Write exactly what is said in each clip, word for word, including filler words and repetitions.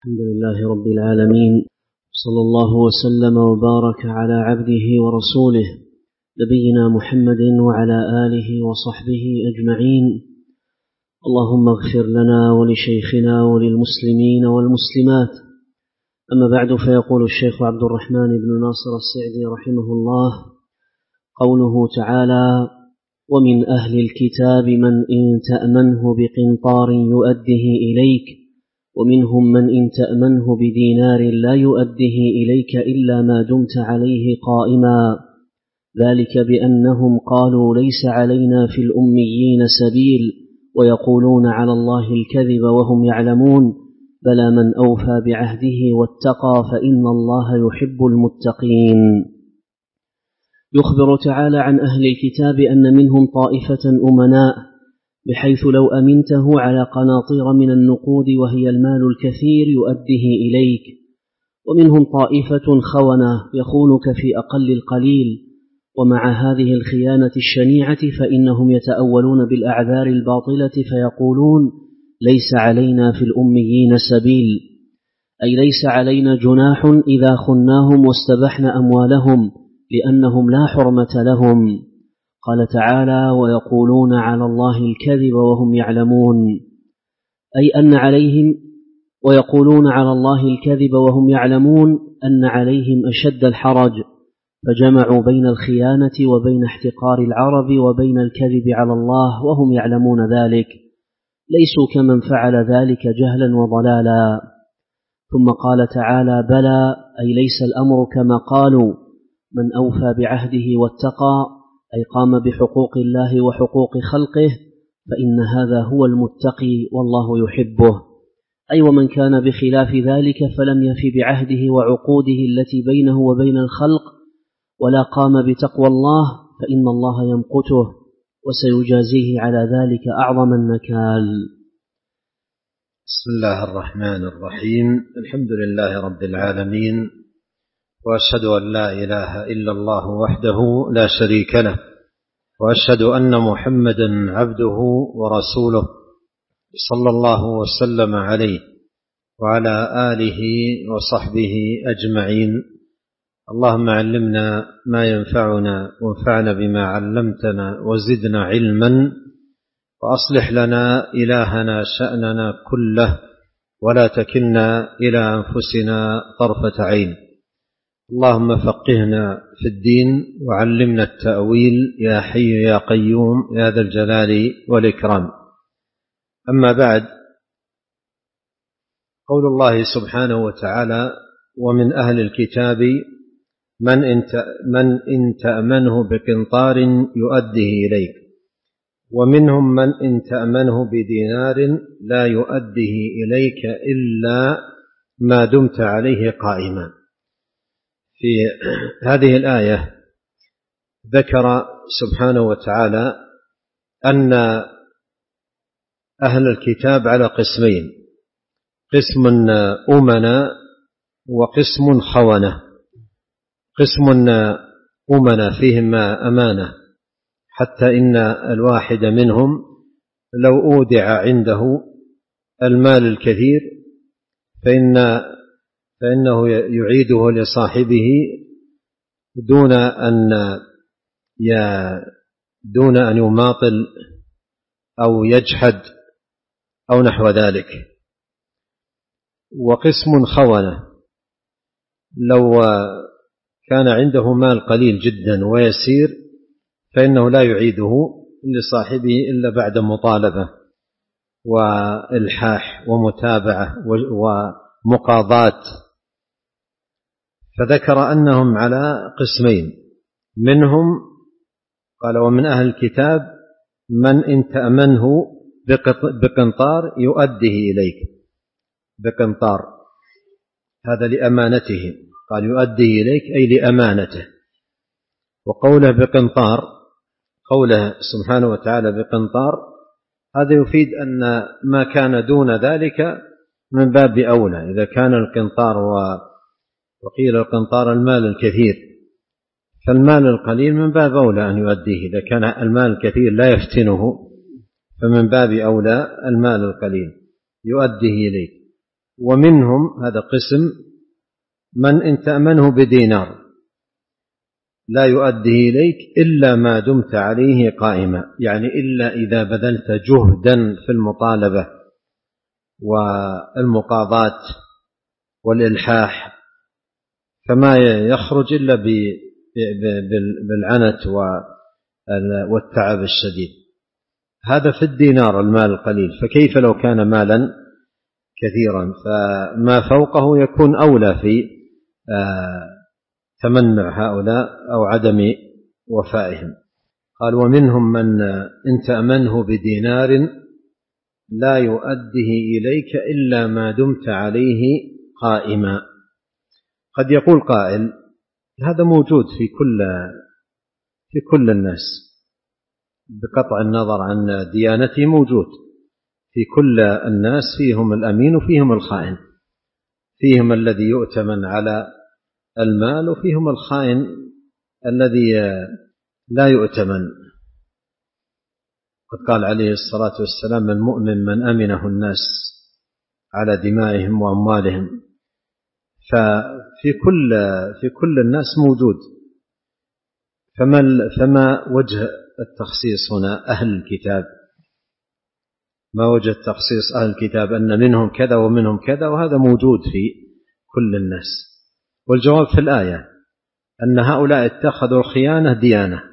الحمد لله رب العالمين، صلى الله وسلم وبارك على عبده ورسوله نبينا محمد وعلى آله وصحبه أجمعين. اللهم اغفر لنا ولشيخنا وللمسلمين والمسلمات. أما بعد، فيقول الشيخ عبد الرحمن بن ناصر السعدي رحمه الله: قوله تعالى: ومن أهل الكتاب من إن تأمنه بقنطار يؤده إليك ومنهم من إن تأمنه بدينار لا يؤده إليك إلا ما دمت عليه قائما، ذلك بأنهم قالوا ليس علينا في الأميين سبيل ويقولون على الله الكذب وهم يعلمون، بلى من أوفى بعهده واتقى فإن الله يحب المتقين. يخبر تعالى عن أهل الكتاب أن منهم طائفة أمناء، بحيث لو أمنته على قناطير من النقود وهي المال الكثير يؤده إليك، ومنهم طائفة خونة يخونك في أقل القليل، ومع هذه الخيانة الشنيعة فإنهم يتأولون بالأعذار الباطلة فيقولون ليس علينا في الأميين سبيل، أي ليس علينا جناح إذا خناهم واستبحنا أموالهم لأنهم لا حرمة لهم. قال تعالى: ويقولون على الله الكذب وهم يعلمون، أي أن عليهم ويقولون على الله الكذب وهم يعلمون أن عليهم أشد الحرج، فجمعوا بين الخيانة وبين احتقار العرب وبين الكذب على الله وهم يعلمون ذلك، ليسوا كمن فعل ذلك جهلا وضلالا. ثم قال تعالى: بلى، أي ليس الأمر كما قالوا، من أوفى بعهده واتقى، أي قام بحقوق الله وحقوق خلقه، فإن هذا هو المتقي والله يحبه. أي ومن كان بخلاف ذلك فلم يفي بعهده وعقوده التي بينه وبين الخلق ولا قام بتقوى الله، فإن الله يمقته وسيجازيه على ذلك أعظم النكال. بسم الله الرحمن الرحيم. الحمد لله رب العالمين، وأشهد أن لا إله إلا الله وحده لا شريك له، وأشهد أن محمدا عبده ورسوله صلى الله وسلم عليه وعلى آله وصحبه أجمعين. اللهم علمنا ما ينفعنا وانفعنا بما علمتنا وزدنا علما، وأصلح لنا إلهنا شأننا كله ولا تكلنا إلى أنفسنا طرفة عين. اللهم فقهنا في الدين وعلمنا التأويل يا حي يا قيوم يا ذا الجلال والإكرام. أما بعد، قول الله سبحانه وتعالى: ومن أهل الكتاب من إن تأمنه بقنطار يؤده إليك ومنهم من إن تأمنه بدينار لا يؤده إليك إلا ما دمت عليه قائما. في هذه الآية ذكر سبحانه وتعالى أن أهل الكتاب على قسمين: قسم أمنا وقسم خونة. قسم أمنا فيهم أمانة، حتى إن الواحد منهم لو أودع عنده المال الكثير فإن فإنه يعيده لصاحبه دون أن دون أن يماطل أو يجحد أو نحو ذلك. وقسم خونة، لو كان عنده مال قليل جدا ويسير فإنه لا يعيده لصاحبه إلا بعد مطالبة وإلحاح ومتابعة ومقاضاة. فذكر أنهم على قسمين، منهم قال: ومن أهل الكتاب من إن تأمنه بقنطار يؤده إليك. بقنطار هذا لأمانته، قال يؤده إليك أي لأمانته. وقوله بقنطار، قوله سبحانه وتعالى بقنطار، هذا يفيد أن ما كان دون ذلك من باب أولى. إذا كان القنطار وقيل القنطار المال الكثير، فالمال القليل من باب أولى أن يؤديه. إذا كان المال الكثير لا يفتنه فمن باب أولى المال القليل يؤديه إليك. ومنهم، هذا قسم، من إن تأمنه بدينار لا يؤديه إليك إلا ما دمت عليه قائما، يعني إلا إذا بذلت جهدا في المطالبة والمقاضاة والإلحاح، فما يخرج إلا بالعنت والتعب الشديد. هذا في الدينار المال القليل، فكيف لو كان مالا كثيرا؟ فما فوقه يكون أولى في تمنع هؤلاء أو عدم وفائهم. قال ومنهم من إن تأمنه بدينار لا يؤديه إليك إلا ما دمت عليه قائما. قد يقول قائل هذا موجود في كل في كل الناس، بقطع النظر عن ديانته موجود في كل الناس، فيهم الأمين وفيهم الخائن، فيهم الذي يؤتمن على المال وفيهم الخائن الذي لا يؤتمن. قد قال عليه الصلاة والسلام المؤمن من أمنه الناس على دمائهم وأموالهم. ففي كل في كل الناس موجود. فما فما وجه التخصيص هنا أهل الكتاب؟ ما وجه تخصيص أهل الكتاب أن منهم كذا ومنهم كذا وهذا موجود في كل الناس؟ والجواب في الآية أن هؤلاء اتخذوا الخيانة ديانة،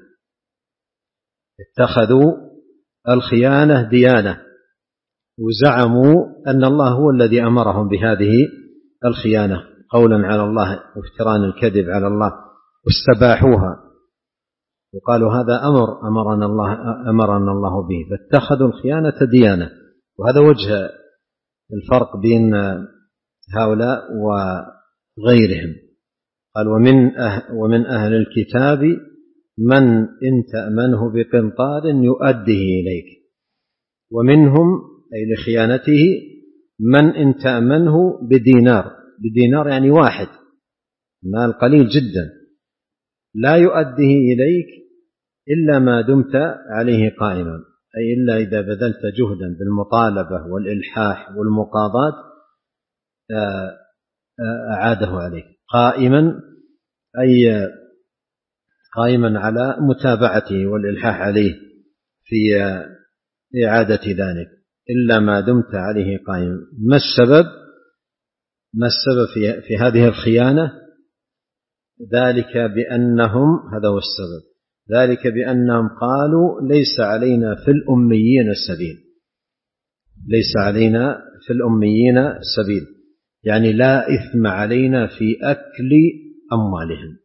اتخذوا الخيانة ديانة وزعموا أن الله هو الذي أمرهم بهذه الخيانة قولا على الله وافتراء الكذب على الله، واستباحوها وقالوا هذا أمر أمرنا الله أمرنا الله به، فاتخذوا الخيانة ديانة. وهذا وجه الفرق بين هؤلاء وغيرهم. قال ومن أهل, ومن أهل الكتاب من إن تأمنه بقنطار يؤديه إليك، ومنهم أي لخيانته من إن تأمنه بدينار، بدينار يعني واحد، مال قليل جدا، لا يؤديه إليك إلا ما دمت عليه قائما، أي إلا إذا بذلت جهدا بالمطالبة والإلحاح والمقاضاة أعاده عليك قائما، أي قائما على متابعته والإلحاح عليه في إعادة ذلك، إلا ما دمت عليه قائما. ما السبب؟ ما السبب في, في هذه الخيانة؟ ذلك بأنهم، هذا هو السبب، ذلك بأنهم قالوا ليس علينا في الأميين سبيل، ليس علينا في الأميين سبيل، يعني لا إثم علينا في أكل أموالهم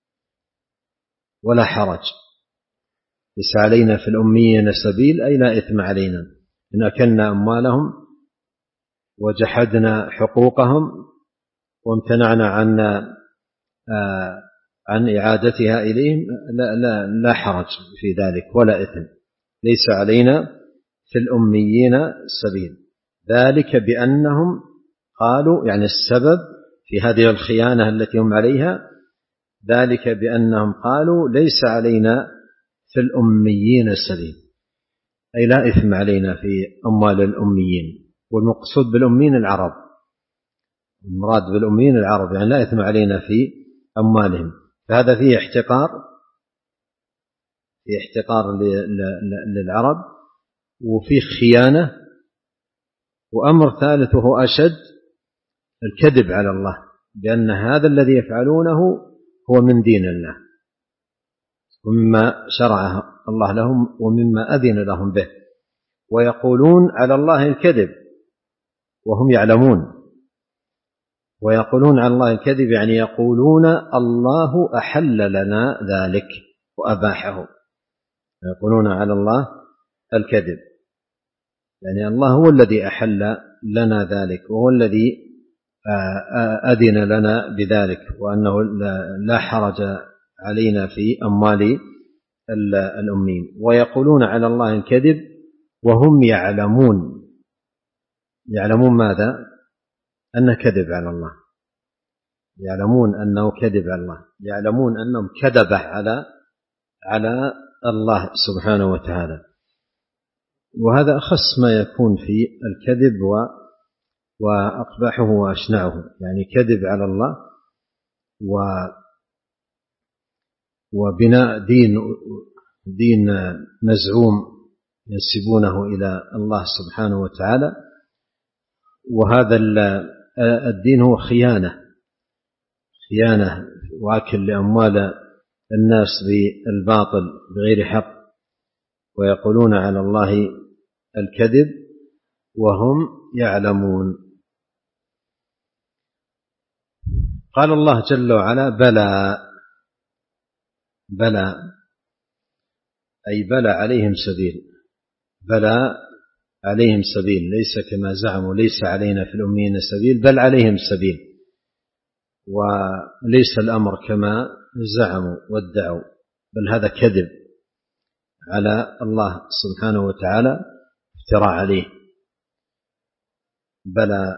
ولا حرج. ليس علينا في الأميين سبيل أي لا إثم علينا إن أكلنا أموالهم وجحدنا حقوقهم وامتنعنا عن آه عن إعادتها إليهم، لا, لا, لا حرج في ذلك ولا إثم. ليس علينا في الأميين سبيل، ذلك بأنهم قالوا، يعني السبب في هذه الخيانة التي هم عليها، ذلك بأنهم قالوا ليس علينا في الأميين سبيل، أي لا إثم علينا في أموال الأميين. والمقصود بالأميين العرب، المراد بالأميين العرب، يعني لا إثم علينا في أموالهم. فهذا فيه احتقار، فيه احتقار للعرب، وفيه خيانة. وأمر ثالث وهو أشد، الكذب على الله بأن هذا الذي يفعلونه هو من دين الله ومما شرعه الله لهم ومما أذن لهم به، ويقولون على الله الكذب وهم يعلمون. ويقولون على الله الكذب يعني يقولون الله أحل لنا ذلك وأباحه، يقولون على الله الكذب يعني الله هو الذي أحل لنا ذلك وهو الذي أذن لنا بذلك، وأنه لا حرج علينا في أموال الأمين. ويقولون على الله الكذب وهم يعلمون، يعلمون ماذا؟ أنه كذب على الله، يعلمون أنه كذب على الله، يعلمون أنهم كذب على على الله سبحانه وتعالى. وهذا أخص ما يكون في الكذب وأقبحه وأشنعه، يعني كذب على الله و وبناء دين دين مزعوم ينسبونه إلى الله سبحانه وتعالى، وهذا الدين هو خيانة خيانة واكل لأموال الناس بالباطل بغير حق، ويقولون على الله الكذب وهم يعلمون. قال الله جل وعلا: بلى بلى أي بلى عليهم سبيل، بلى عليهم سبيل، ليس كما زعموا ليس علينا في الأميين سبيل، بل عليهم سبيل، وليس الأمر كما زعموا وادعوا، بل هذا كذب على الله سبحانه وتعالى، افتراء عليه. بلى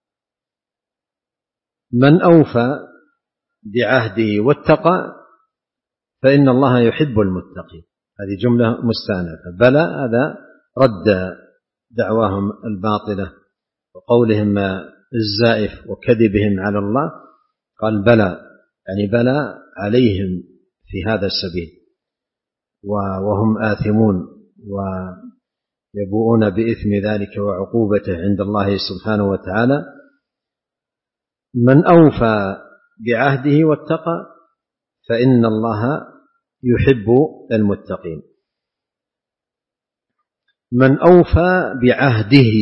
من أوفى بعهده واتقى فإن الله يحب المتقين. هذه جملة مستأنفة. بلى هذا رد دعواهم الباطلة وقولهم الزائف وكذبهم على الله، قال بلى يعني بلى عليهم في هذا السبيل وهم آثمون ويبوؤون بإثم ذلك وعقوبته عند الله سبحانه وتعالى. من أوفى بعهده واتقى فإن الله يحب المتقين. من أوفى بعهده،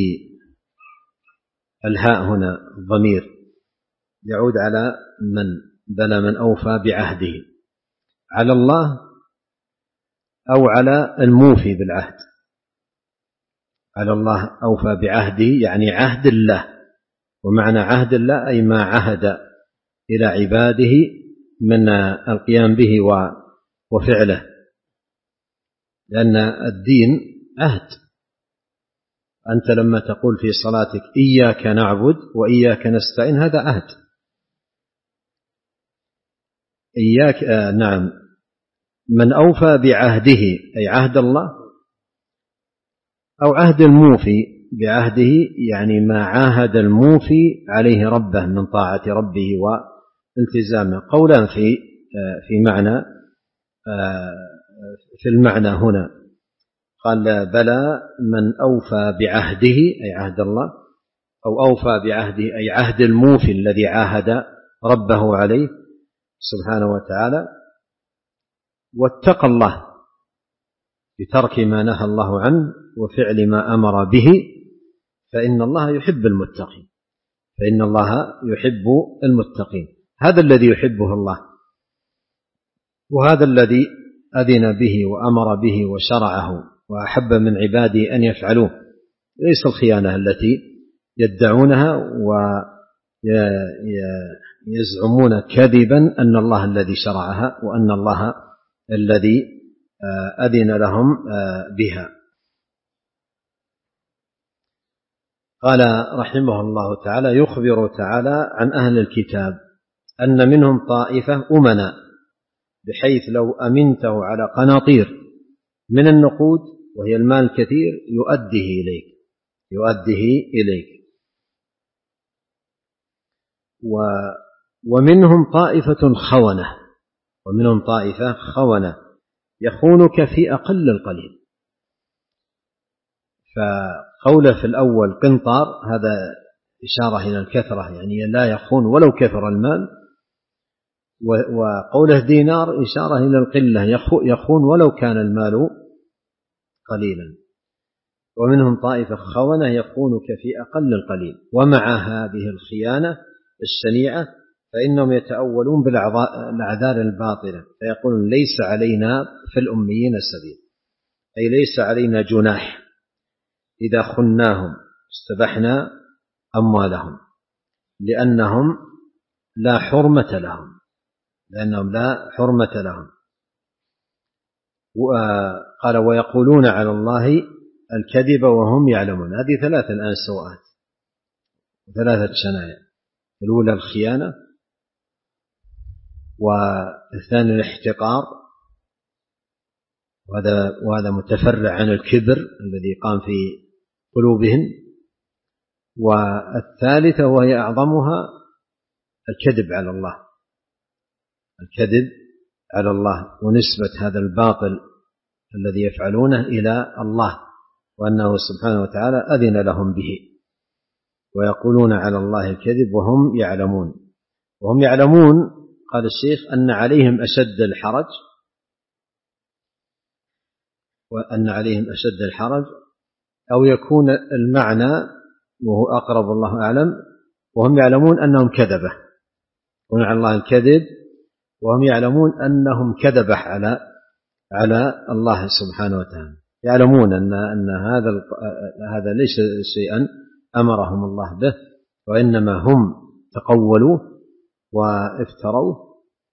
الهاء هنا ضمير يعود على من، بلى من أوفى بعهده، على الله أو على الموفي بالعهد. على الله أوفى بعهده يعني عهد الله، ومعنى عهد الله أي ما عهد إلى عباده من القيام به وفعله، لأن الدين عهد. أنت لما تقول في صلاتك إياك نعبد وإياك نستعين هذا عهد. إياك آه نعم. من أوفى بعهده أي عهد الله، أو عهد الموفي بعهده يعني ما عاهد الموفي عليه ربه من طاعة ربه والتزامه. قولان في آه في معنى آه في المعنى هنا، قال بلى من أوفى بعهده أي عهد الله، أو أوفى بعهده أي عهد الموفي الذي عاهد ربه عليه سبحانه وتعالى، واتقى الله بترك ما نهى الله عنه وفعل ما أمر به، فإن الله يحب المتقين. فإن الله يحب المتقين، هذا الذي يحبه الله، وهذا الذي أذن به وأمر به وشرعه وأحب من عباده أن يفعلوه، ليس الخيانة التي يدعونها ويزعمون كذبا أن الله الذي شرعها وأن الله الذي أذن لهم بها. قال رحمه الله تعالى: يخبر تعالى عن أهل الكتاب أن منهم طائفة أمنا، بحيث لو أمنته على قناطير من النقود وهي المال الكثير يؤديه إليك يؤديه إليك و ومنهم طائفة خونة ومنهم طائفة خونة يخونك في أقل القليل. فقوله في الأول قنطار هذا إشارة إلى الكثرة، يعني لا يخون ولو كثر المال، وقوله دينار إشارة إلى القلة، يخون ولو كان المال قليلا. ومنهم طائفة خونة يخونك في أقل القليل. ومع هذه الخيانة الشنيعة فإنهم يتأولون بالأعذار الباطلة، فيقولون ليس علينا في الأميين سبيل، أي ليس علينا جناح إذا خناهم استبحنا أموالهم، لأنهم لا حرمة لهم لأنهم لا حرمة لهم. قال: ويقولون على الله الكذب وهم يعلمون. هذه ثلاثة الآن سوءات، ثلاثة شنايع: الأولى الخيانة، والثاني الاحتقار، وهذا وهذا متفرع عن الكبر الذي قام في قلوبهم، والثالثة وهي أعظمها الكذب على الله، الكذب على الله ونسبة هذا الباطل الذي يفعلونه إلى الله، وأنه سبحانه وتعالى أذن لهم به، ويقولون على الله الكذب وهم يعلمون. وهم يعلمون قال الشيخ أن عليهم أشد الحرج، وأن عليهم أشد الحرج، أو يكون المعنى وهو أقرب الله أعلم، وهم يعلمون أنهم كذبة، يقولون على الله الكذب وهم يعلمون أنهم كذبة على على الله سبحانه وتعالى، يعلمون أن أن هذا هذا ليس شيئا أمرهم الله به، وإنما هم تقولوا وافتروا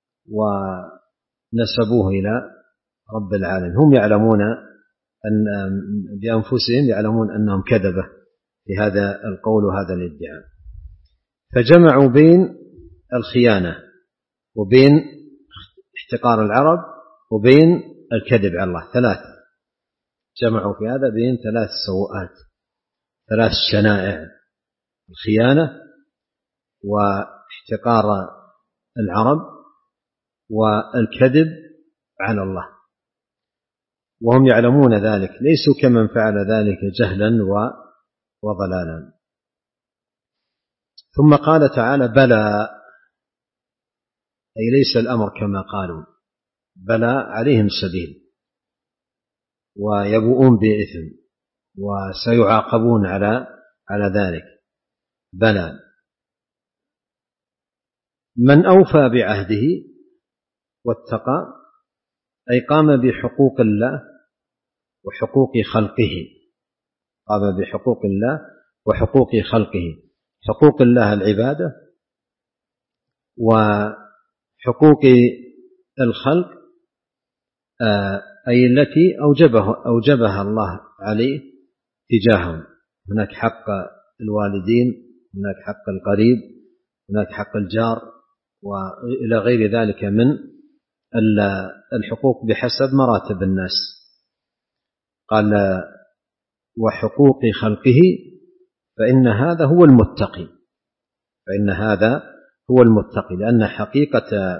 ونسبوه إلى رب العالمين. هم يعلمون أن بأنفسهم يعلمون أنهم كذبة في هذا القول وهذا الادعاء، فجمعوا بين الخيانة وبين احتقار العرب وبين الكذب على الله، ثلاث جمعوا في هذا بين ثلاث سوءات، ثلاث شنائع: الخيانة واحتقار العرب والكذب على الله، وهم يعلمون ذلك، ليسوا كمن فعل ذلك جهلا وضلالا. ثم قال تعالى: بلى، أي ليس الأمر كما قالوا، بلى عليهم سبيل ويبوؤون بإثم وسيعاقبون على على ذلك. بلى، من أوفى بعهده واتقى، أي قام بحقوق الله وحقوق خلقه، قام بحقوق الله وحقوق خلقه. حقوق الله العبادة، وحقوق الخلق أي التي أوجبه أوجبها الله عليه تجاههم. هناك حق الوالدين، هناك حق القريب، هناك حق الجار، وإلى غير ذلك من الحقوق بحسب مراتب الناس. قال: وحقوق خلقه، فإن هذا هو المتقي، فإن هذا هو المتقي، لأن حقيقة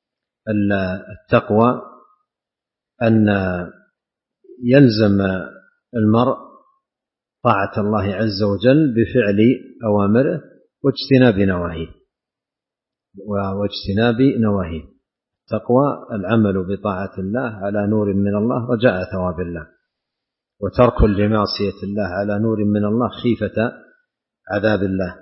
التقوى أن يلزم المرء طاعة الله عز وجل بفعل أوامره واجتناب نواهيه واجتناب نواهيه. التقوى العمل بطاعة الله على نور من الله رجاء ثواب الله، وترك لمعصية الله على نور من الله خيفة عذاب الله.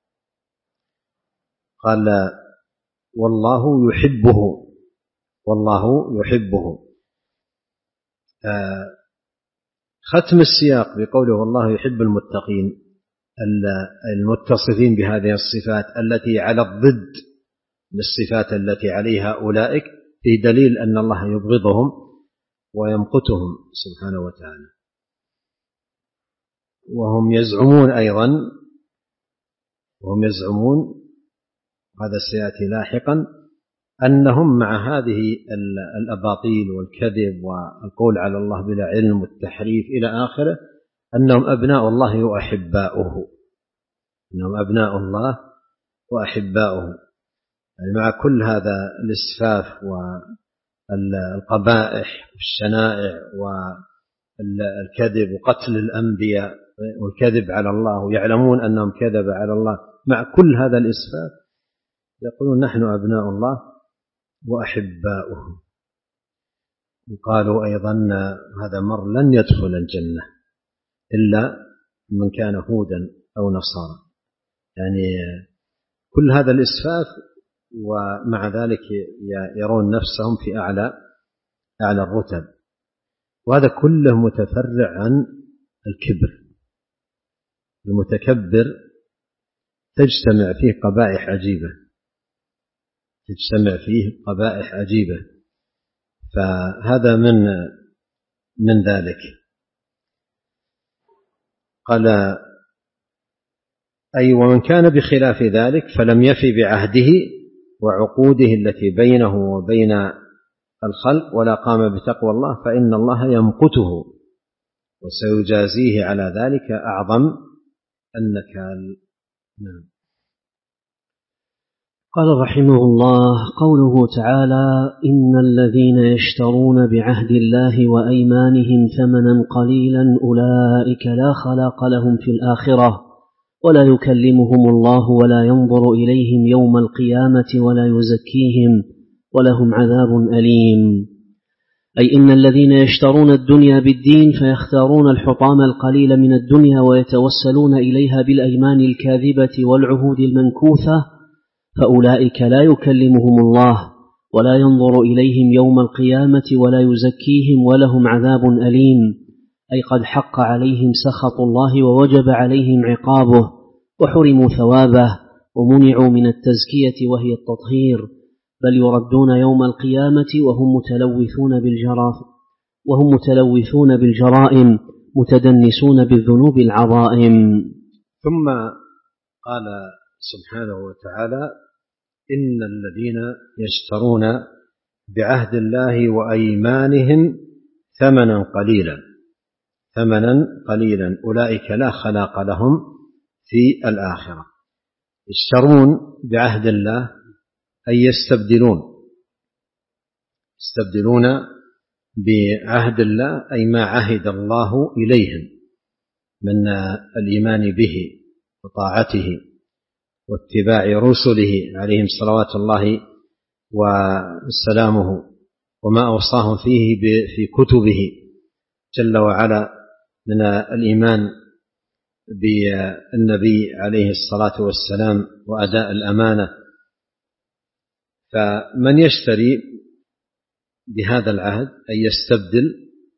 قال: والله يحبه، والله يحبه. ختم السياق بقوله: والله يحب المتقين، المتصفين بهذه الصفات التي على الضد من الصفات التي عليها أولئك، في دليل أن الله يبغضهم ويمقتهم سبحانه وتعالى. وهم يزعمون أيضا، وهم يزعمون، هذا سيأتي لاحقا، أنهم مع هذه الأباطيل والكذب والقول على الله بلا علم والتحريف إلى آخره، أنهم أبناء الله وأحباؤه، أنهم أبناء الله وأحباؤه. يعني مع كل هذا الإسفاف والقبائح والشنائع والكذب وقتل الأنبياء والكذب على الله، ويعلمون أنهم كذب على الله، مع كل هذا الإسفاف يقولون: نحن أبناء الله وأحباؤه. وقالوا أيضا: هذا مر لن يدخل الجنة إلا من كان هودا أو نصارى. يعني كل هذا الإسفاف، ومع ذلك يرون نفسهم في أعلى أعلى الرتب، وهذا كله متفرع عن الكبر. المتكبر تجتمع فيه قبائح عجيبة، تجتمع فيه قبائح عجيبة، فهذا من من ذلك. قال: أي ومن كان بخلاف ذلك فلم يفي بعهده وعقوده التي بينه وبين الخلق ولا قام بتقوى الله، فإن الله يمقته وسيجازيه على ذلك أعظم النكال. نعم. قال رحمه الله: قوله تعالى: إن الذين يشترون بعهد الله وأيمانهم ثمنا قليلا أولئك لا خلاق لهم في الآخرة ولا يكلمهم الله ولا ينظر إليهم يوم القيامة ولا يزكيهم ولهم عذاب أليم. أي إن الذين يشترون الدنيا بالدين فيختارون الحطام القليل من الدنيا ويتوسلون إليها بالأيمان الكاذبة والعهود المنكوثة، فأولئك لا يكلمهم الله ولا ينظر إليهم يوم القيامة ولا يزكيهم ولهم عذاب أليم. أي قد حق عليهم سخط الله ووجب عليهم عقابه وحرموا ثوابه ومنعوا من التزكية وهي التطهير، بل يردون يوم القيامة وهم متلوثون بالجرائم وهم متلوثون بالجرائم متدنسون بالذنوب العظائم. ثم قال سبحانه وتعالى: إن الذين يشترون بعهد الله وأيمانهم ثمنا قليلا ثمنا قليلا أولئك لا خلاق لهم في الآخرة. يشترون بعهد الله أي يستبدلون يستبدلون بعهد الله أي ما عهد الله إليهم من الإيمان به وطاعته واتباع رسله عليهم صلوات الله وسلامه وما أوصاهم فيه في كتبه جل وعلا من الإيمان بالنبي عليه الصلاة والسلام وأداء الأمانة. فمن يشتري بهذا العهد أي يستبدل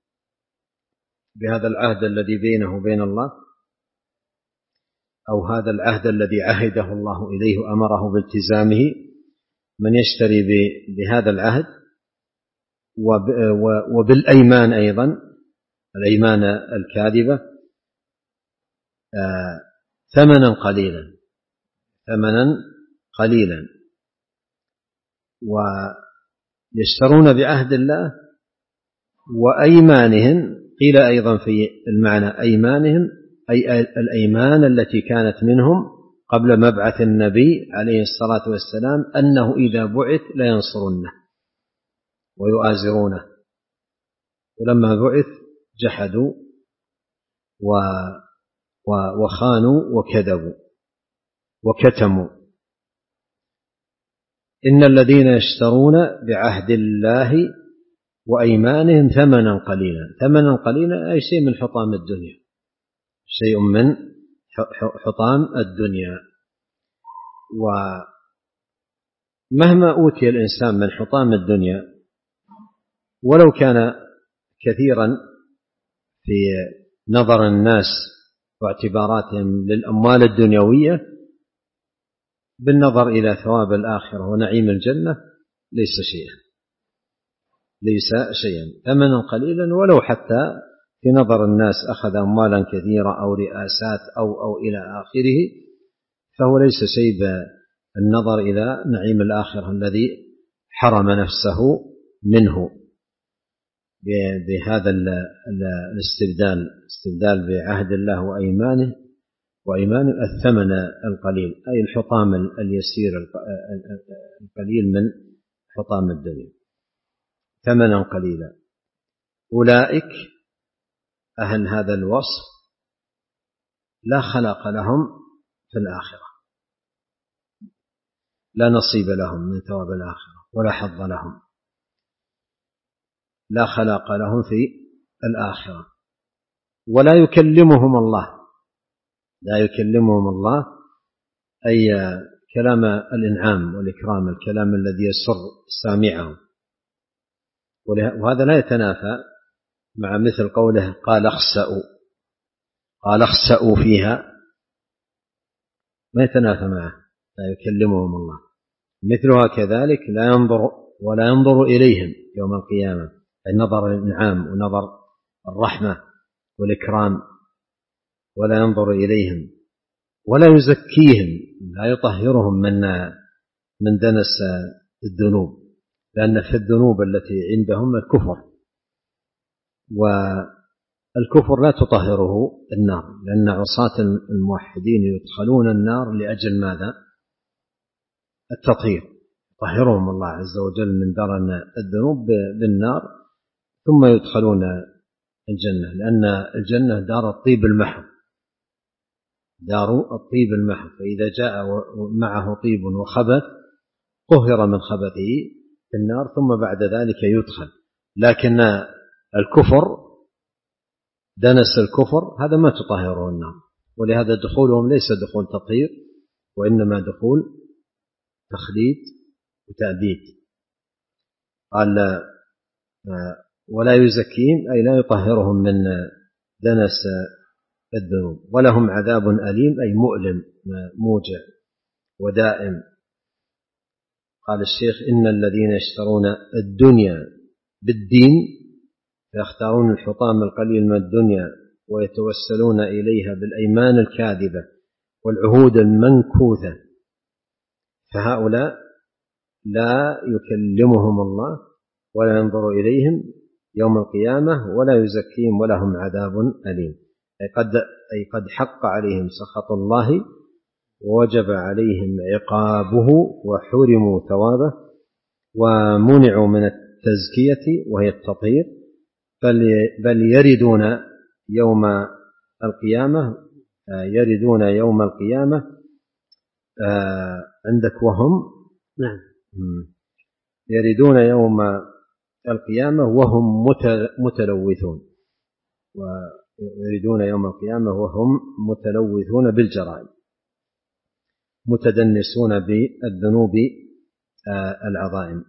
بهذا العهد الذي بينه وبين الله أو هذا العهد الذي عهده الله إليه وأمره بالتزامه، من يشتري بهذا العهد وبالأيمان أيضا الأيمان الكاذبة ثمنا قليلا ثمنا قليلا ويشترون بعهد الله وأيمانهم. قيل أيضا في المعنى أيمانهم أي الأيمان التي كانت منهم قبل مبعث النبي عليه الصلاة والسلام أنه إذا بعث لا ينصرونه ويؤازرونه، ولما بعث جحدوا وخانوا وكذبوا وكتموا. إن الذين يشترون بعهد الله وأيمانهم ثمنا قليلا ثمنا قليلا أي شيء من حطام الدنيا شيء من حطام الدنيا. ومهما أوتي الإنسان من حطام الدنيا ولو كان كثيرا في نظر الناس واعتباراتهم للأموال الدنيوية بالنظر إلى ثواب الآخرة ونعيم الجنة ليس شيئا ليس شيئا ثمنا قليلا، ولو حتى في نظر الناس أخذ أموالا كثيرة أو رئاسات أو, أو إلى آخره، فهو ليس شيء بالنظر إلى نعيم الآخرة الذي حرم نفسه منه بهذا الاستبدال استبدال بعهد الله وأيمانه وأيمان الثمن القليل أي الحطام اليسير القليل من حطام الدنيا ثمنا قليلا. أولئك أهل هذا الوصف لا خلاق لهم في الآخرة، لا نصيب لهم من ثواب الآخرة ولا حظ لهم، لا خلاق لهم في الآخرة. ولا يكلمهم الله لا يكلمهم الله أي كلام الإنعام والإكرام، الكلام الذي يسر سامعه، وهذا لا يتنافى مع مثل قوله قال اخسأوا قال اخسأوا فيها، ما يتنافى معه لا يكلمهم الله. مثلها كذلك لا ينظر ولا ينظر إليهم يوم القيامة، النظر الإنعام ونظر الرحمة والإكرام، ولا ينظر إليهم ولا يزكيهم لا يطهرهم من من دنس الذنوب، لأن في الذنوب التي عندهم الكفر الكفر لا تطهره النار، لأن عصاة الموحدين يدخلون النار لأجل ماذا؟ التطهير، يطهرهم الله عز وجل من درن الذنوب بالنار ثم يدخلون الجنة، لأن الجنة دار الطيب المحض، دار الطيب المحض، فإذا جاء معه طيب وخبث طهر من خبثه في النار ثم بعد ذلك يدخل. لكن الكفر، دنس الكفر، هذا ما تطهره النار، ولهذا دخولهم ليس دخول تطهير وإنما دخول تخليد وتأبيد. قال ولا يزكيهم أي لا يطهرهم من دنس الذنوب، ولهم عذاب أليم أي مؤلم موجع ودائم. قال الشيخ إن الذين يشترون الدنيا بالدين فيختارون الحطام القليل من الدنيا ويتوسلون إليها بالأيمان الكاذبة والعهود المنكوثة، فهؤلاء لا يكلمهم الله ولا ينظر إليهم يوم القيامة ولا يزكيهم ولهم عذاب أليم، أي قد, أي قد حق عليهم سخط الله ووجب عليهم عقابه وحرموا ثوابه ومنعوا من التزكية وهي التطهير، بل يردون يوم القيامة يردون يوم القيامة عندك وهم نعم يردون يوم القيامة وهم متلوثون، ويردون يوم القيامة وهم متلوثون بالجرائم متدنسون بالذنوب العظائم.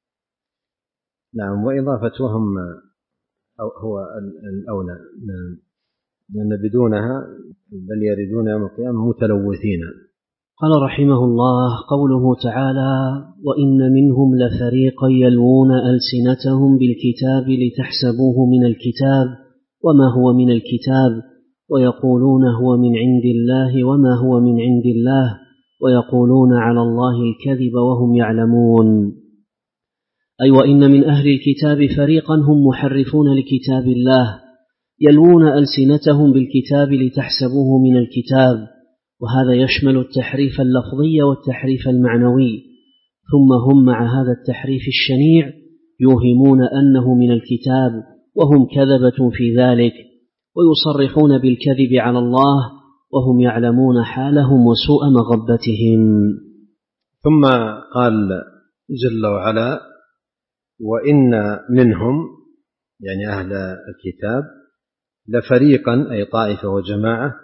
نعم، وإضافة وهم هو الأولى، لأن بدونها بل يردون يوم القيامة متلوثين. قال رحمه الله: قوله تعالى: وإن منهم لفريقا يلوون ألسنتهم بالكتاب لتحسبوه من الكتاب وما هو من الكتاب ويقولون هو من عند الله وما هو من عند الله ويقولون على الله الكذب وهم يعلمون. أي وإن من أهل الكتاب فريقا هم محرفون لكتاب الله يلوون ألسنتهم بالكتاب لتحسبوه من الكتاب، وهذا يشمل التحريف اللفظي والتحريف المعنوي، ثم هم مع هذا التحريف الشنيع يوهمون أنه من الكتاب وهم كذبة في ذلك، ويصرحون بالكذب على الله وهم يعلمون حالهم وسوء مغبتهم. ثم قال جل وعلا: وإن منهم، يعني أهل الكتاب، لفريقا أي طائفة وجماعة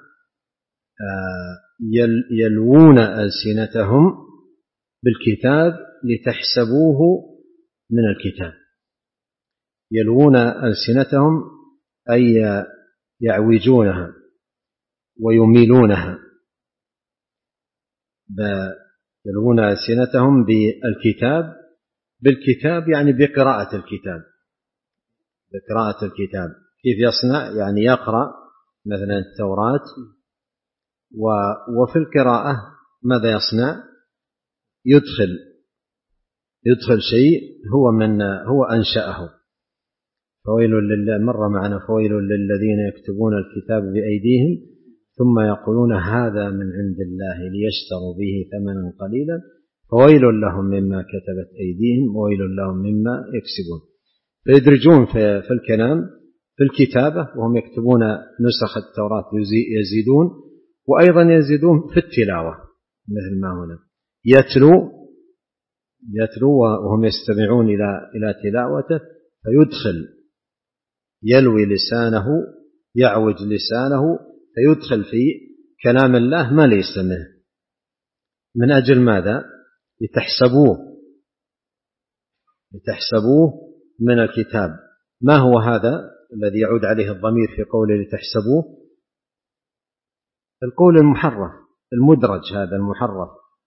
يلوون ألسنتهم بالكتاب لتحسبوه من الكتاب. يلوون ألسنتهم أي يعوجونها ويميلونها، يلوون ألسنتهم بالكتاب بالكتاب يعني بقراءة الكتاب بقراءة الكتاب كيف يصنع؟ يعني يقرأ مثلا التوراة، وفي القراءة ماذا يصنع؟ يدخل يدخل شيء هو من هو أنشأه. فويل لله، مر معنا: فويل للذين يكتبون الكتاب بأيديهم ثم يقولون هذا من عند الله ليشتروا به ثمنا قليلا فويل لهم مما كتبت أيديهم وويل لهم مما يكسبون. فيدرجون في الكلام في الكتابة وهم يكتبون نسخ التوراة، يزيدون وأيضا يزيدون في التلاوة، مثل ما هنا يتلو يتلو وهم يستمعون إلى إلى تلاوته، فيدخل يلوي لسانه يعوج لسانه فيدخل في كلام الله ما ليس منه. من أجل ماذا؟ لتحسبوه لتحسبوه من الكتاب. ما هو هذا الذي يعود عليه الضمير في قوله لتحسبوه؟ القول المحرف المدرج، هذا المحرف،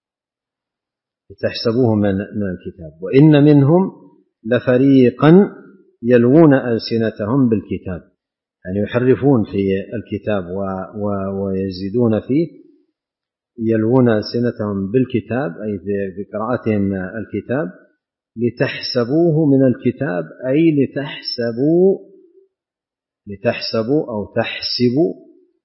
لتحسبوه من من الكتاب. وإن منهم لفريقا يلوون ألسنتهم بالكتاب، يعني يحرفون في الكتاب ويزيدون فيه. يلوون ألسنتهم بالكتاب أي بقراءتهم الكتاب لتحسبوه من الكتاب أي لتحسبوا لتحسبوا أو تحسبوا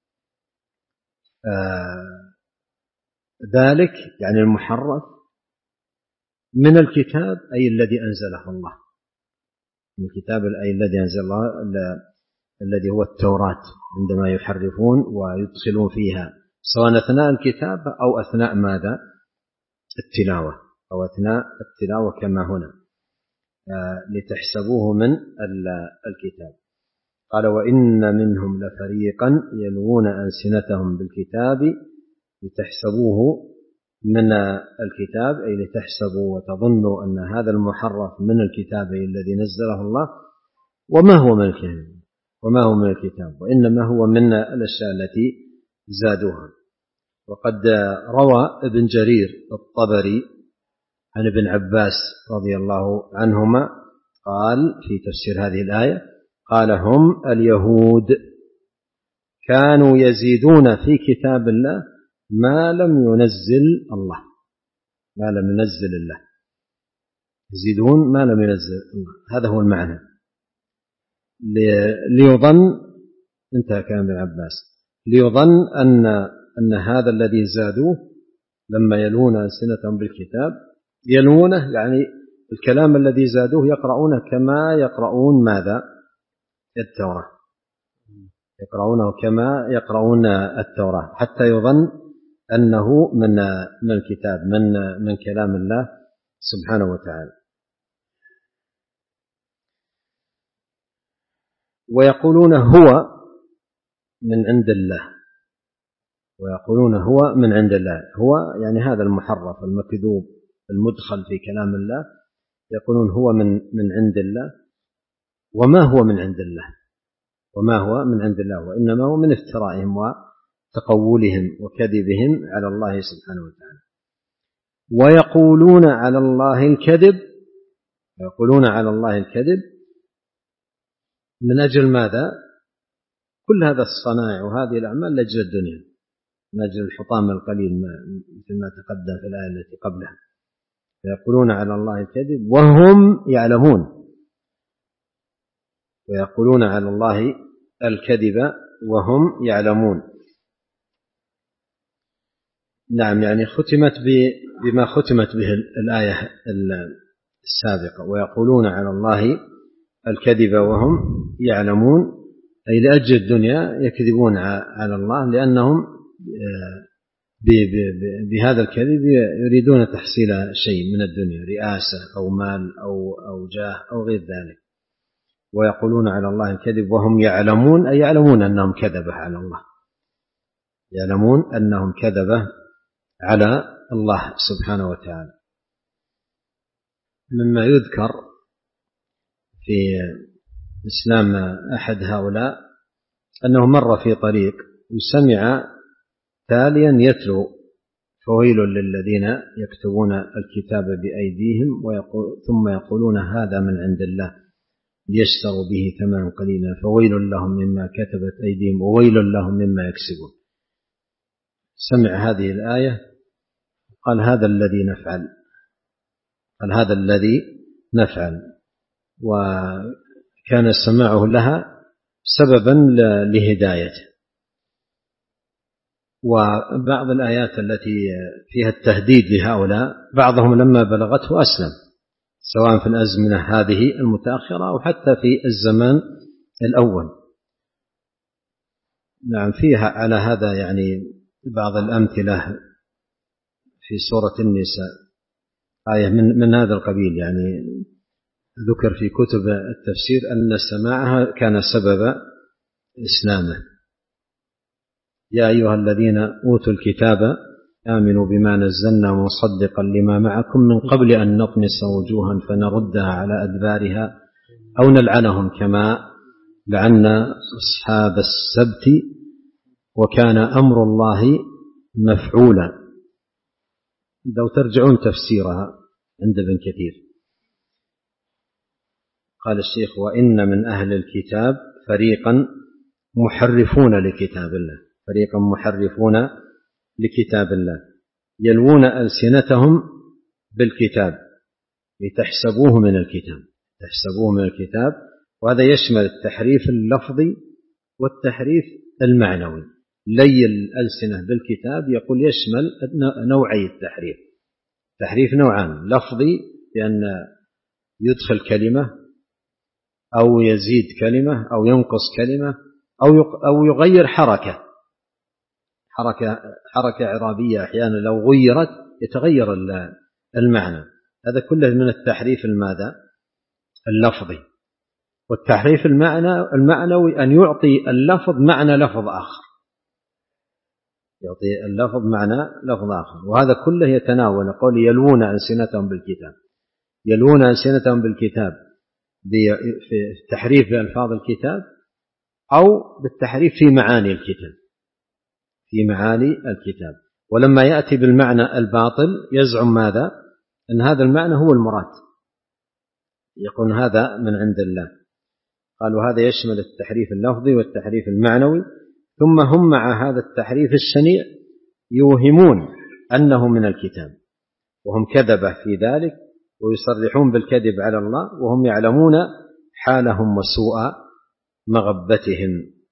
آه ذلك يعني المحرف من الكتاب أي الذي أنزله الله، من الكتاب أي الذي أنزل الله الذي هو التوراة، عندما يحرفون ويدخلون فيها سواء أثناء الكتاب أو أثناء ماذا؟ التلاوة، أو أثناء التلاوة كما هنا آه لتحسبوه من الكتاب. قال وإن منهم لفريقا يلوون ألسنتهم بالكتاب لتحسبوه من الكتاب أي لتحسبوا وتظنوا أن هذا المحرف من الكتاب الذي نزله الله، وما هو من الكتاب وما هو من الكتاب وإنما هو من الأشياء التي زادوها. وقد روى ابن جرير الطبري عن ابن عباس رضي الله عنهما قال في تفسير هذه الآية قال هم اليهود كانوا يزيدون في كتاب الله ما لم ينزل الله، ما لم ينزل الله، يزيدون ما لم ينزل الله، هذا هو المعنى. ليظن انتهى كلام ابن عباس، ليظن أن أن هذا الذي زادوه لما يلون ألسنتهم بالكتاب، يلونه يعني الكلام الذي زادوه يقرؤونه كما يقرؤون ماذا؟ التوراة، يقرؤونه كما يقرؤون التوراة، حتى يظن أنه من من الكتاب، من من كلام الله سبحانه وتعالى. ويقولون هو من عند الله، ويقولون هو من عند الله، هو يعني هذا المحرف المكذوب المدخل في كلام الله، يقولون هو من من عند الله، وما هو من عند الله، وما هو من عند الله، وإنما هو من افترائهم وتقولهم وكذبهم على الله سبحانه وتعالى. ويقولون على الله الكذب، يقولون على الله الكذب من أجل ماذا؟ كل هذا الصنائع وهذه الأعمال لأجل الدنيا، من أجل الحطام القليل مثل ما تقدم في الآية التي قبلها. يقولون على الله الكذب وهم يعلمون، ويقولون على الله الكذب وهم يعلمون. نعم، يعني ختمت بما ختمت به الآية السابقة، ويقولون على الله الكذب وهم يعلمون، أي لأجل الدنيا يكذبون على الله، لأنهم بهذا الكذب يريدون تحصيل شيء من الدنيا، رئاسة أو مال أو أو جاه أو غير ذلك. ويقولون على الله الكذب وهم يعلمون، أي يعلمون أنهم كذبة على الله، يعلمون أنهم كذبة على الله سبحانه وتعالى. مما يذكر في إسلام أحد هؤلاء أنه مر في طريق وسمع تاليا يتلو فويل للذين يكتبون الكتاب بأيديهم ويقول ثم يقولون هذا من عند الله ليشتروا به ثمنا قليلا فويل لهم مما كتبت أيديهم وويل لهم مما يكسبون. سمع هذه الآية قال هذا الذي نفعل، قال هذا الذي نفعل، وكان سماعه لها سببا لهدايته. وبعض الآيات التي فيها التهديد لهؤلاء بعضهم لما بلغته أسلم، سواء في الأزمنة هذه المتأخرة أو حتى في الزمان الأول. نعم، فيها على هذا يعني بعض الأمثلة في سورة النساء، آية من, من هذا القبيل، يعني ذكر في كتب التفسير أن سماعها كان سبب إسلامه. يا أيها الذين أوتوا الكتاب آمنوا بما نزلنا مصدقا لما معكم من قبل أن نطمس وجوها فنردها على أدبارها أو نلعنهم كما لعنا أصحاب السبت وكان أمر الله مفعولا. لو ترجعون تفسيرها عند ابن كثير قال الشيخ وإن من أهل الكتاب فريقا محرفون لكتاب الله، فريقا محرفون لكتاب الله يلوون ألسنتهم بالكتاب لتحسبوه من الكتاب، تحسبوه من الكتاب وهذا يشمل التحريف اللفظي والتحريف المعنوي. لي الألسنة بالكتاب يقول يشمل نوعي التحريف. تحريف نوعان: لفظي بأن يدخل كلمة أو يزيد كلمة أو ينقص كلمة أو يغير حركة حركة حركة إعرابية، أحيانا لو غيرت يتغير المعنى. هذا كله من التحريف الماذا؟ اللفظي. والتحريف المعنى المعنوي أن يعطي اللفظ معنى لفظ آخر، يعطي اللفظ معنى لفظ آخر. وهذا كله يتناول قول يلوون ألسنتهم بالكتاب. يلوون ألسنتهم بالكتاب في التحريف بألفاظ الكتاب أو بالتحريف في معاني الكتاب، في معاني الكتاب. ولما يأتي بالمعنى الباطل يزعم ماذا؟ أن هذا المعنى هو المراد، يقول هذا من عند الله. قالوا هذا يشمل التحريف اللفظي والتحريف المعنوي. ثم هم مع هذا التحريف الشنيع يوهمون أنه من الكتاب، وهم كذبة في ذلك، ويصرحون بالكذب على الله وهم يعلمون حالهم وسوء مغبتهم.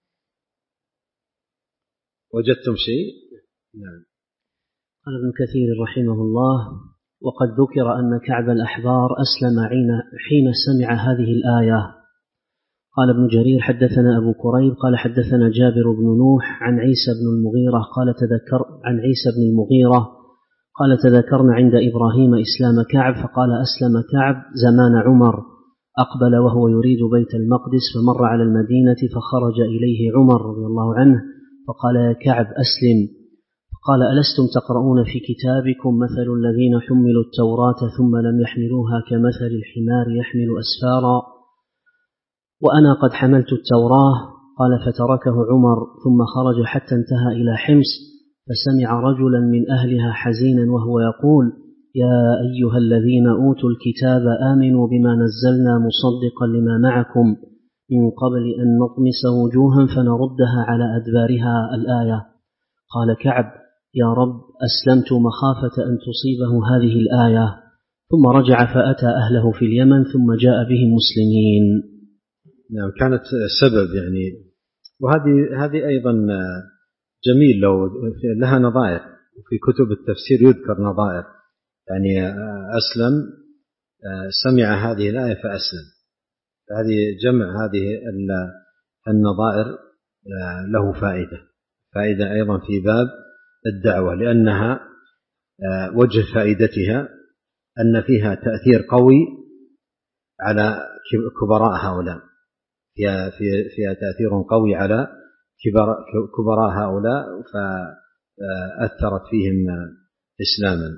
وجدتم شيء؟ نعم. قال ابن كثير رحمه الله: وقد ذكر أن كعب الأحبار أسلم حين سمع هذه الآية. قال ابن جرير: حدثنا أبو كريب قال حدثنا جابر بن نوح عن عيسى بن المغيرة قال تذكر عن عيسى بن المغيرة قال تذكرنا عند إبراهيم إسلام كعب، فقال أسلم كعب زمان عمر، أقبل وهو يريد بيت المقدس، فمر على المدينة فخرج إليه عمر رضي الله عنه فقال: يا كعب أسلم. قال: ألستم تقرؤون في كتابكم مثل الذين حملوا التوراة ثم لم يحملوها كمثل الحمار يحمل أسفارا، وأنا قد حملت التوراة. قال: فتركه عمر ثم خرج حتى انتهى إلى حمص، فسمع رجلا من أهلها حزينا وهو يقول: يا أيها الذين أوتوا الكتاب آمنوا بما نزلنا مصدقا لما معكم من قبل أن نطمس وجوها فنردها على أدبارها. الآية. قال كعب: يا رب أسلمت مخافة أن تصيبه هذه الآية. ثم رجع فأتى أهله في اليمن ثم جاء بهم مسلمين. نعم، كانت سبب يعني. وهذه هذه أيضا جميل لو لها نظائر في كتب التفسير، يذكر نظائر يعني أسلم سمع هذه الآية فأسلم. هذه جمع هذه النظائر له فائدة فائدة أيضا في باب الدعوة، لأنها وجه فائدتها أن فيها تأثير قوي على كبراء هؤلاء، فيها, فيها تأثير قوي على كبراء هؤلاء فأثرت فيهم إسلاما.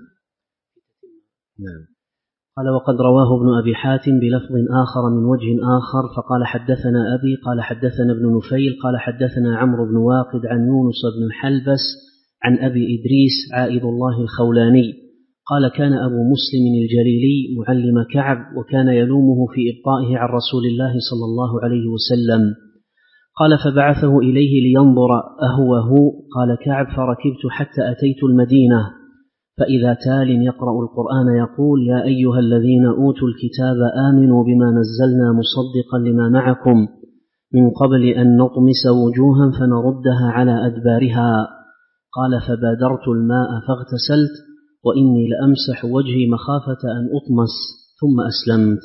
نعم. قال: وقد رواه ابن أبي حاتم بلفظ آخر من وجه آخر، فقال: حدثنا أبي قال حدثنا ابن نفيل قال حدثنا عمرو بن واقد عن يونس بن الحلبس عن أبي إدريس عائد الله الخولاني قال: كان أبو مسلم الجليلي معلم كعب، وكان يلومه في إبطائه عن رسول الله صلى الله عليه وسلم. قال: فبعثه إليه لينظر أهو هو. قال كعب: فركبت حتى أتيت المدينة، فإذا تال يقرأ القرآن يقول: يا أيها الذين أوتوا الكتاب آمنوا بما نزلنا مصدقا لما معكم من قبل أن نطمس وجوها فنردها على أدبارها. قال: فبادرت الماء فاغتسلت وإني لأمسح وجهي مخافة أن أطمس، ثم أسلمت.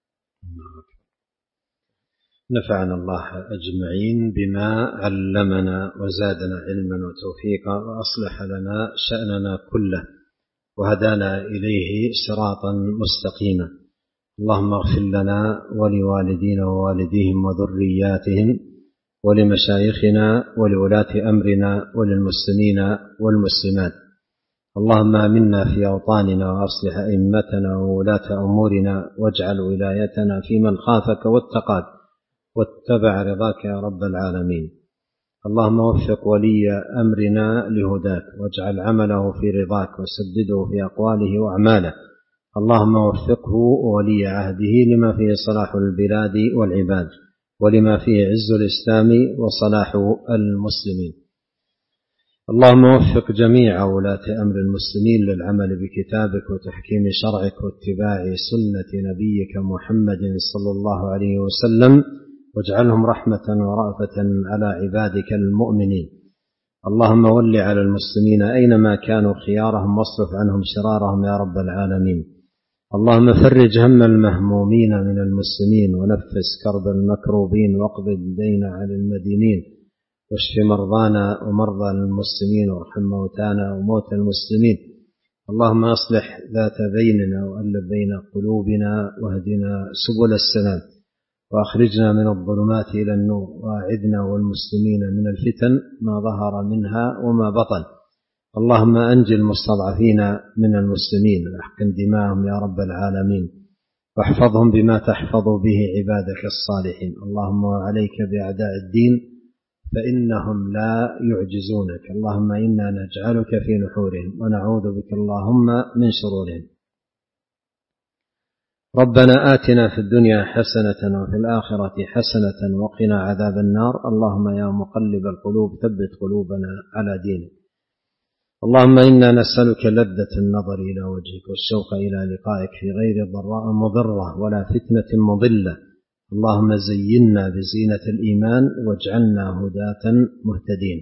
نفعنا الله أجمعين بما علمنا وزادنا علما وتوفيقا، وأصلح لنا شأننا كله وهدانا إليه صراطا مستقيما. اللهم اغفر لنا ولوالدينا ووالديهم وذرياتهم ولمشايخنا ولولاة أمرنا وللمسلمين والمسلمات. اللهم آمنا في أوطاننا وأصلح أئمتنا وولاة أمورنا، واجعل ولايتنا في من خافك واتقاك واتبع رضاك يا رب العالمين. اللهم وفق ولي أمرنا لهداك، واجعل عمله في رضاك، وسدده في أقواله وأعماله. اللهم وفقه وولي عهده لما فيه صلاح البلاد والعباد، ولما فيه عز الإسلام وصلاح المسلمين. اللهم وفق جميع ولاة أمر المسلمين للعمل بكتابك وتحكيم شرعك واتباع سنة نبيك محمد صلى الله عليه وسلم، واجعلهم رحمة ورأفة على عبادك المؤمنين. اللهم ول على المسلمين أينما كانوا خيارهم واصرف عنهم شرارهم يا رب العالمين. اللهم فرج هم المهمومين من المسلمين ونفس كرب المكروبين واقض الدين عن المدينين واشف مرضانا ومرضى المسلمين وارحم موتانا وموتى المسلمين. اللهم اصلح ذات بيننا وألف بين قلوبنا واهدنا سبل السلام وأخرجنا من الظلمات إلى النور وأعذنا والمسلمين من الفتن ما ظهر منها وما بطن. اللهم أنجِ المستضعفين من المسلمين واحقن دماءهم يا رب العالمين واحفظهم بما تحفظ به عبادك الصالحين. اللهم عليك بأعداء الدين فإنهم لا يعجزونك. اللهم إنا نجعلك في نحورهم ونعوذ بك اللهم من شرورهم. ربنا آتنا في الدنيا حسنة وفي الآخرة حسنة وقنا عذاب النار. اللهم يا مقلب القلوب ثبت قلوبنا على دينك. اللهم إنا نسألك لذة النظر إلى وجهك والشوق إلى لقائك في غير ضراء مضرة ولا فتنة مضلة. اللهم زينا بزينة الإيمان واجعلنا هداة مهتدين.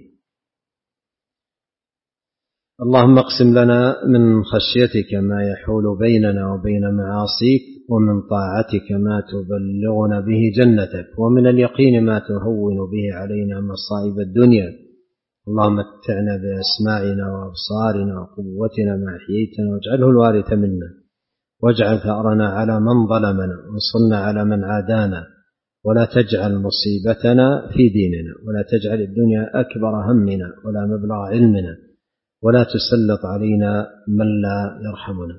اللهم اقسم لنا من خشيتك ما يحول بيننا وبين معاصيك ومن طاعتك ما تبلغنا به جنتك ومن اليقين ما تهون به علينا مصائب الدنيا. اللهم متعنا بأسماعنا وأبصارنا وقوتنا ما أحييتنا واجعله الوارث منا واجعل ثأرنا على من ظلمنا وانصرنا على من عادانا ولا تجعل مصيبتنا في ديننا ولا تجعل الدنيا أكبر همنا ولا مبلغ علمنا ولا تسلط علينا من لا يرحمنا.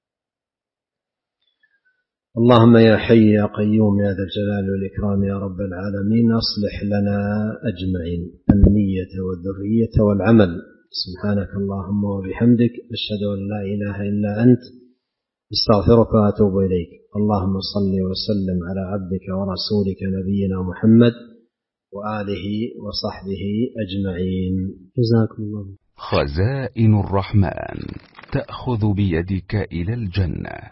اللهم يا حي يا قيوم يا ذا الجلال والإكرام يا رب العالمين أصلح لنا أجمعين النية والذرية والعمل. سبحانك اللهم وبحمدك أشهد أن لا إله إلا أنت استغفرك وأتوب إليك. اللهم صل وسلم على عبدك ورسولك نبينا محمد وآله وصحبه أجمعين. جزاكم الله. خزائن الرحمن تأخذ بيدك إلى الجنة.